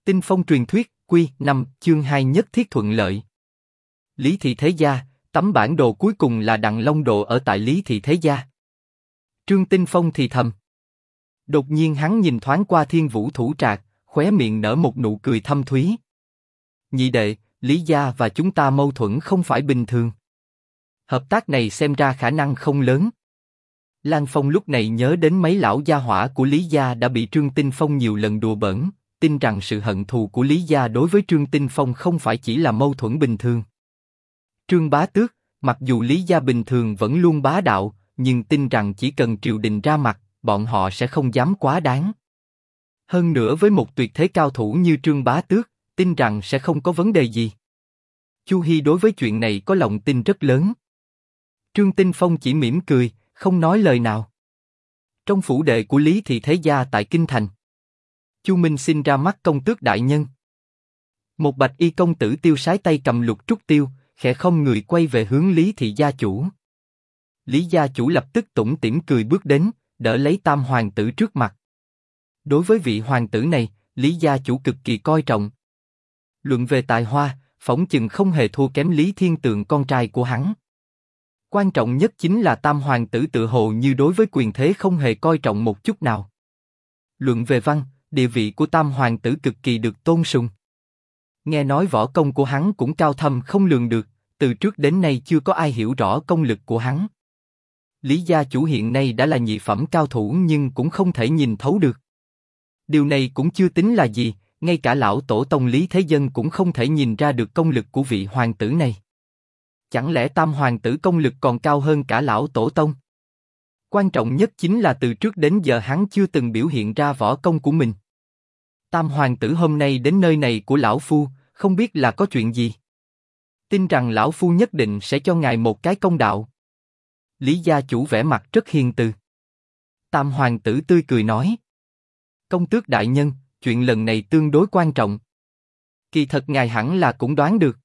Tinh phong truyền thuyết, Quy 5, chương 2 nhất thiết thuận lợi. Lý Thị Thế Gia, tấm bản đồ cuối cùng là Đặng Long Đồ ở tại Lý Thị Thế Gia. Trương Tinh Phong thì thầm. Đột nhiên hắn nhìn thoáng qua Thiên Vũ Thủ Trạc, khóe miệng nở một nụ cười thâm thúy. Nhị đệ, Lý gia và chúng ta mâu thuẫn không phải bình thường. Hợp tác này xem ra khả năng không lớn. Lan Phong lúc này nhớ đến mấy lão gia hỏa của Lý gia đã bị Trương Tinh Phong nhiều lần đùa bỡn, tin rằng sự hận thù của Lý gia đối với Trương Tinh Phong không phải chỉ là mâu thuẫn bình thường. Trương Bá Tước, mặc dù Lý gia bình thường vẫn luôn bá đạo, nhưng tin rằng chỉ cần triều đình ra mặt, bọn họ sẽ không dám quá đáng. Hơn nữa với một tuyệt thế cao thủ như Trương Bá Tước, tin rằng sẽ không có vấn đề gì. Chu Hi đối với chuyện này có lòng tin rất lớn. Trương Tinh Phong chỉ mỉm cười, không nói lời nào. Trong phủ đệ của Lý Thị Thế Gia tại Kinh Thành, Chu Minh xin ra mắt công tước đại nhân. Một bạch y công tử tiêu sái tay cầm lục trúc tiêu, khẽ không người quay về hướng Lý Thị gia chủ. Lý gia chủ lập tức tủm tỉm cười bước đến, đỡ lấy tam hoàng tử trước mặt. Đối với vị hoàng tử này, Lý gia chủ cực kỳ coi trọng. Luận về tài hoa, phỏng chừng không hề thua kém Lý Thiên Tường con trai của hắn. Quan trọng nhất chính là tam hoàng tử tự hồ như đối với quyền thế không hề coi trọng một chút nào. Luận về văn, địa vị của tam hoàng tử cực kỳ được tôn sùng. Nghe nói võ công của hắn cũng cao thâm không lường được, từ trước đến nay chưa có ai hiểu rõ công lực của hắn. Lý gia chủ hiện nay đã là nhị phẩm cao thủ nhưng cũng không thể nhìn thấu được. Điều này cũng chưa tính là gì, ngay cả lão tổ tông Lý Thế Dân cũng không thể nhìn ra được công lực của vị hoàng tử này. Chẳng lẽ tam hoàng tử công lực còn cao hơn cả lão tổ tông? Quan trọng nhất chính là từ trước đến giờ hắn chưa từng biểu hiện ra võ công của mình. Tam hoàng tử hôm nay đến nơi này của lão phu, không biết là có chuyện gì. Tin rằng lão phu nhất định sẽ cho ngài một cái công đạo. Lý gia chủ vẻ mặt rất hiền từ. Tam hoàng tử tươi cười nói: Công tước đại nhân, chuyện lần này tương đối quan trọng. Kỳ thật ngài hẳn là cũng đoán được.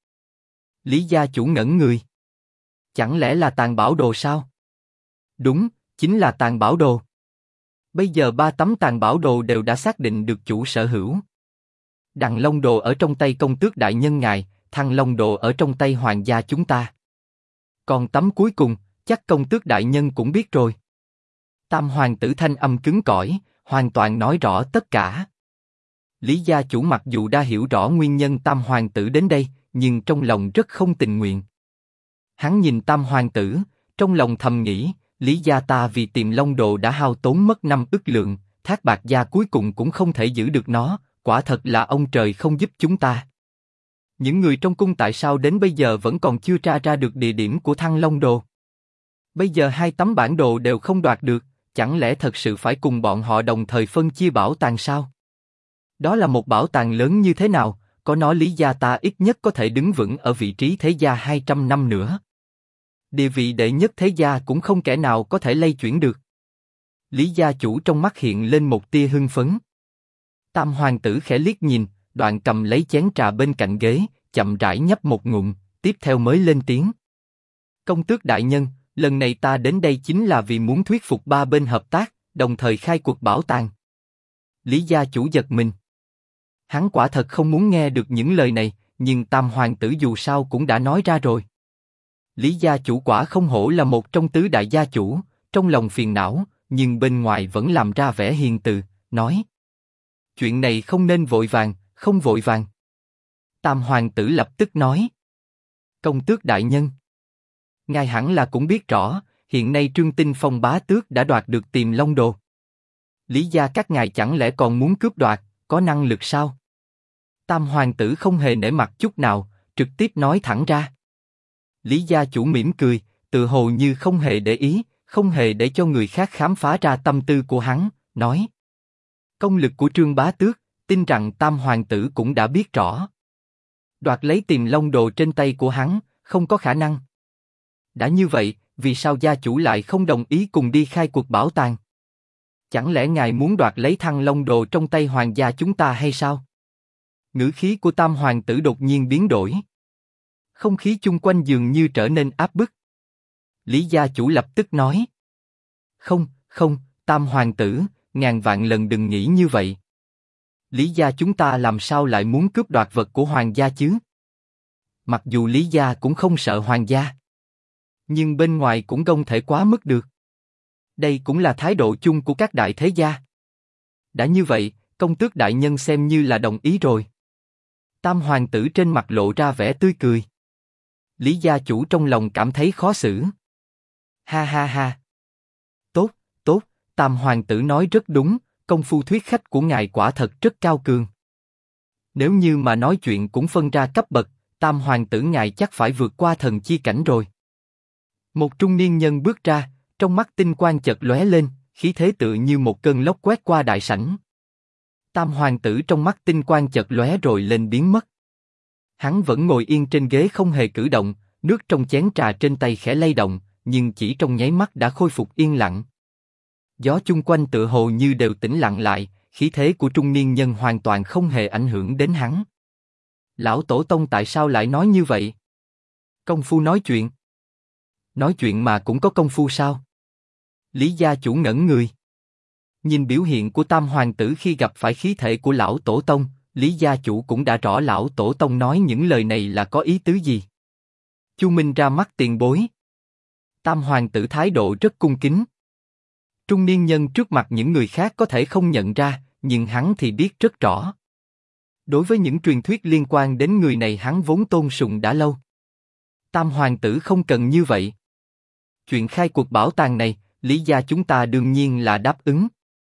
Lý gia chủ ngẩn người. Chẳng lẽ là tàng bảo đồ sao? Đúng, chính là tàng bảo đồ. Bây giờ 3 tấm tàng bảo đồ đều đã xác định được chủ sở hữu. Đặng Long Đồ ở trong tay công tước đại nhân ngài, Thăng Long Đồ ở trong tay hoàng gia chúng ta. Còn tấm cuối cùng, chắc công tước đại nhân cũng biết rồi. Tam hoàng tử thanh âm cứng cỏi, hoàn toàn nói rõ tất cả. Lý gia chủ mặc dù đã hiểu rõ nguyên nhân tam hoàng tử đến đây, nhưng trong lòng rất không tình nguyện. Hắn nhìn tam hoàng tử, trong lòng thầm nghĩ, Lý gia ta vì tìm Long Đồ đã hao tốn mất 5 ức lượng, Thác Bạt gia cuối cùng cũng không thể giữ được nó, quả thật là ông trời không giúp chúng ta. Những người trong cung tại sao đến bây giờ vẫn còn chưa tra ra được địa điểm của Thăng Long Đồ? Bây giờ 2 tấm bản đồ đều không đoạt được, chẳng lẽ thật sự phải cùng bọn họ đồng thời phân chia bảo tàng sao? Đó là một bảo tàng lớn như thế nào, có nó Lý gia ta ít nhất có thể đứng vững ở vị trí thế gia 200 năm nữa. Địa vị đệ nhất thế gia cũng không kẻ nào có thể lay chuyển được. Lý gia chủ trong mắt hiện lên một tia hưng phấn. Tam hoàng tử khẽ liếc nhìn, đoạn cầm lấy chén trà bên cạnh ghế, chậm rãi nhấp một ngụm, tiếp theo mới lên tiếng. Công tước đại nhân, lần này ta đến đây chính là vì muốn thuyết phục 3 bên hợp tác, đồng thời khai cuộc bảo tàng. Lý gia chủ giật mình. Hắn quả thật không muốn nghe được những lời này, nhưng tam hoàng tử dù sao cũng đã nói ra rồi. Lý gia chủ quả không hổ là một trong tứ đại gia chủ, trong lòng phiền não, nhưng bên ngoài vẫn làm ra vẻ hiền từ, nói: Chuyện này không nên vội vàng, không vội vàng. Tam hoàng tử lập tức nói: Công tước đại nhân, ngài hẳn là cũng biết rõ, hiện nay Trương Tinh Phong bá tước đã đoạt được Tiềm Long Đồ. Lý gia các ngài chẳng lẽ còn muốn cướp đoạt, có năng lực sao? Tam hoàng tử không hề nể mặt chút nào, trực tiếp nói thẳng ra. Lý gia chủ mỉm cười, tự hồ như không hề để ý, không hề để cho người khác khám phá ra tâm tư của hắn, nói: Công lực của Trương bá tước, tin rằng tam hoàng tử cũng đã biết rõ. Đoạt lấy Tiềm Long Đồ trên tay của hắn, không có khả năng. Đã như vậy, vì sao gia chủ lại không đồng ý cùng đi khai cuộc bảo tàng? Chẳng lẽ ngài muốn đoạt lấy Thăng Long Đồ trong tay hoàng gia chúng ta hay sao? Ngữ khí của tam hoàng tử đột nhiên biến đổi. Không khí chung quanh dường như trở nên áp bức. Lý gia chủ lập tức nói: Không, tam hoàng tử, ngàn vạn lần đừng nghĩ như vậy. Lý gia chúng ta làm sao lại muốn cướp đoạt vật của hoàng gia chứ? Mặc dù Lý gia cũng không sợ hoàng gia, nhưng bên ngoài cũng không thể quá mức được. Đây cũng là thái độ chung của các đại thế gia. Đã như vậy, công tước đại nhân xem như là đồng ý rồi. Tam hoàng tử trên mặt lộ ra vẻ tươi cười. Lý gia chủ trong lòng cảm thấy khó xử. Ha ha ha. Tốt, tốt, Tam hoàng tử nói rất đúng, công phu thuyết khách của ngài quả thật rất cao cường. Nếu như mà nói chuyện cũng phân ra cấp bậc, Tam hoàng tử ngài chắc phải vượt qua thần chi cảnh rồi. Một trung niên nhân bước ra, trong mắt tinh quang chợt lóe lên, khí thế tựa như một cơn lốc quét qua đại sảnh. Tam hoàng tử trong mắt tinh quang chợt lóe rồi lên biến mất. Hắn vẫn ngồi yên trên ghế không hề cử động, nước trong chén trà trên tay khẽ lay động, nhưng chỉ trong nháy mắt đã khôi phục yên lặng. Gió chung quanh tựa hồ như đều tĩnh lặng lại, khí thế của trung niên nhân hoàn toàn không hề ảnh hưởng đến hắn. Lão tổ tông tại sao lại nói như vậy? Công phu nói chuyện. Nói chuyện mà cũng có công phu sao? Lý gia chủ ngẩn người. Nhìn biểu hiện của Tam hoàng tử khi gặp phải khí thể của lão tổ tông, Lý gia chủ cũng đã rõ lão tổ tông nói những lời này là có ý tứ gì. Chu Minh ra mắt tiền bối. Tam hoàng tử thái độ rất cung kính. Trung niên nhân trước mặt những người khác có thể không nhận ra, nhưng hắn thì biết rất rõ. Đối với những truyền thuyết liên quan đến người này hắn vốn tôn sùng đã lâu. Tam hoàng tử không cần như vậy. Chuyện khai cuộc bảo tàng này, Lý gia chúng ta đương nhiên là đáp ứng.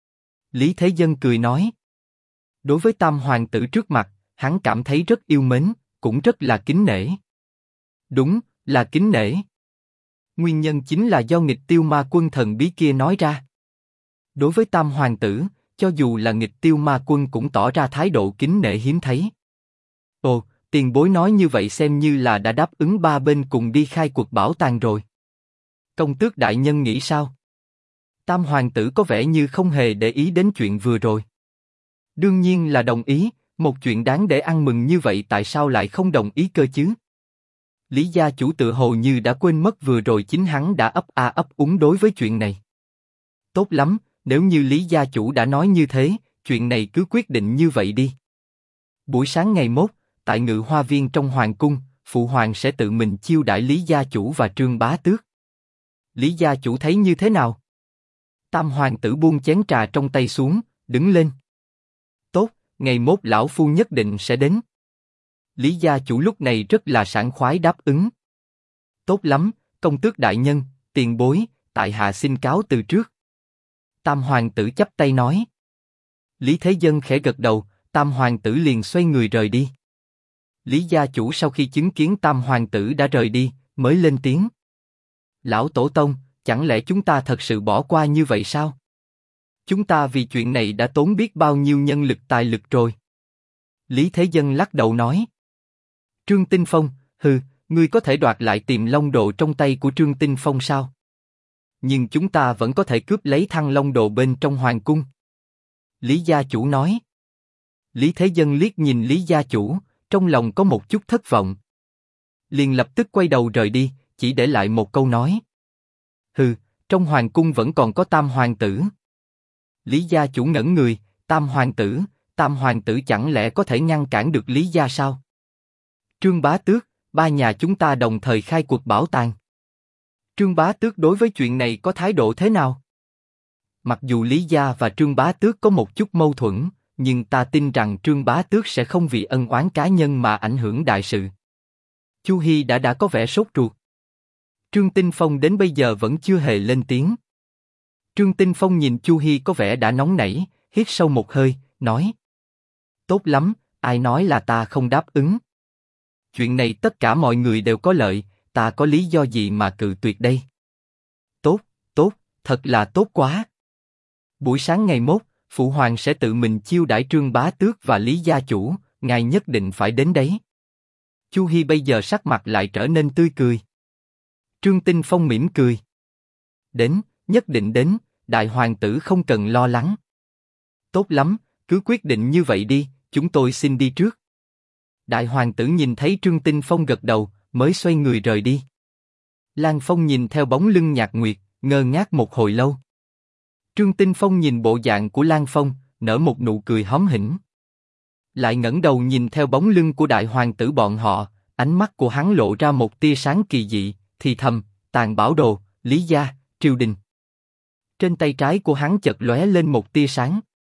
Lý Thế Dân cười nói. Đối với Tam hoàng tử trước mặt, hắn cảm thấy rất yêu mến, cũng rất là kính nể. Đúng, là kính nể. Nguyên nhân chính là do nghịch tiêu ma quân thần bí kia nói ra. Đối với Tam hoàng tử, cho dù là nghịch tiêu ma quân cũng tỏ ra thái độ kính nể hiếm thấy. Ồ, tiền bối nói như vậy xem như là đã đáp ứng ba bên cùng đi khai cuộc bảo tàng rồi. Công tước đại nhân nghĩ sao? Tam hoàng tử có vẻ như không hề để ý đến chuyện vừa rồi. Đương nhiên là đồng ý, một chuyện đáng để ăn mừng như vậy tại sao lại không đồng ý cơ chứ? Lý gia chủ tự hồ như đã quên mất vừa rồi chính hắn đã ấp a ấp úng đối với chuyện này. Tốt lắm, nếu như Lý gia chủ đã nói như thế, chuyện này cứ quyết định như vậy đi. Buổi sáng ngày mốt, tại Ngự Hoa Viên trong hoàng cung, phụ hoàng sẽ tự mình chiêu đãi Lý gia chủ và Trương Bá Tước. Lý gia chủ thấy như thế nào? Tam hoàng tử buông chén trà trong tay xuống, đứng lên. Tốt, ngày mốt lão phu nhất định sẽ đến. Lý gia chủ lúc này rất là sảng khoái đáp ứng. Tốt lắm, công tước đại nhân, tiền bối, tại hạ xin cáo từ trước. Tam hoàng tử chắp tay nói. Lý Thế Dân khẽ gật đầu, Tam hoàng tử liền xoay người rời đi. Lý gia chủ sau khi chứng kiến Tam hoàng tử đã rời đi, mới lên tiếng. Lão tổ tông, chẳng lẽ chúng ta thật sự bỏ qua như vậy sao? Chúng ta vì chuyện này đã tốn biết bao nhiêu nhân lực tài lực rồi. Lý Thế Dân lắc đầu nói. Trương Tinh Phong, hừ, ngươi có thể đoạt lại Tiềm Long Đồ trong tay của Trương Tinh Phong sao? Nhưng chúng ta vẫn có thể cướp lấy Thăng Long Đồ bên trong hoàng cung. Lý gia chủ nói. Lý Thế Dân liếc nhìn Lý gia chủ, trong lòng có một chút thất vọng. Liền lập tức quay đầu rời đi, chỉ để lại một câu nói. Hừ, trong hoàng cung vẫn còn có Tam hoàng tử. Lý gia chủ ngẩn người, Tam hoàng tử chẳng lẽ có thể ngăn cản được Lý gia sao? Trương Bá Tước, ba nhà chúng ta đồng thời khai cuộc bảo tàng. Trương Bá Tước đối với chuyện này có thái độ thế nào? Mặc dù Lý gia và Trương Bá Tước có một chút mâu thuẫn, nhưng ta tin rằng Trương Bá Tước sẽ không vì ân oán cá nhân mà ảnh hưởng đại sự. Chu Hi đã có vẻ sốt ruột. Trương Tinh Phong đến bây giờ vẫn chưa hề lên tiếng. Trương Tinh Phong nhìn Chu Hi có vẻ đã nóng nảy, hít sâu một hơi, nói. Tốt lắm, ai nói là ta không đáp ứng? Chuyện này tất cả mọi người đều có lợi, ta có lý do gì mà cự tuyệt đây? Tốt, tốt, thật là tốt quá. Buổi sáng ngày mốt, phụ hoàng sẽ tự mình chiêu đãi Trương Bá Tước và Lý gia chủ, ngài nhất định phải đến đấy. Chu Hi bây giờ sắc mặt lại trở nên tươi cười. Trương Tinh Phong mỉm cười. Đến, nhất định đến, đại hoàng tử không cần lo lắng. Tốt lắm, cứ quyết định như vậy đi, chúng tôi xin đi trước. Đại hoàng tử nhìn thấy Trương Tinh Phong gật đầu, mới xoay người rời đi. Lan Phong nhìn theo bóng lưng Nhạc Nguyệt, ngơ ngác một hồi lâu. Trương Tinh Phong nhìn bộ dạng của Lan Phong, nở một nụ cười hóm hỉnh. lại ngẩng đầu nhìn theo bóng lưng của đại hoàng tử bọn họ, ánh mắt của hắn lộ ra một tia sáng kỳ dị, thì thầm, Tàn Bảo Đồ, Lý gia, triều đình. Trên tay trái của hắn chợt lóe lên một tia sáng.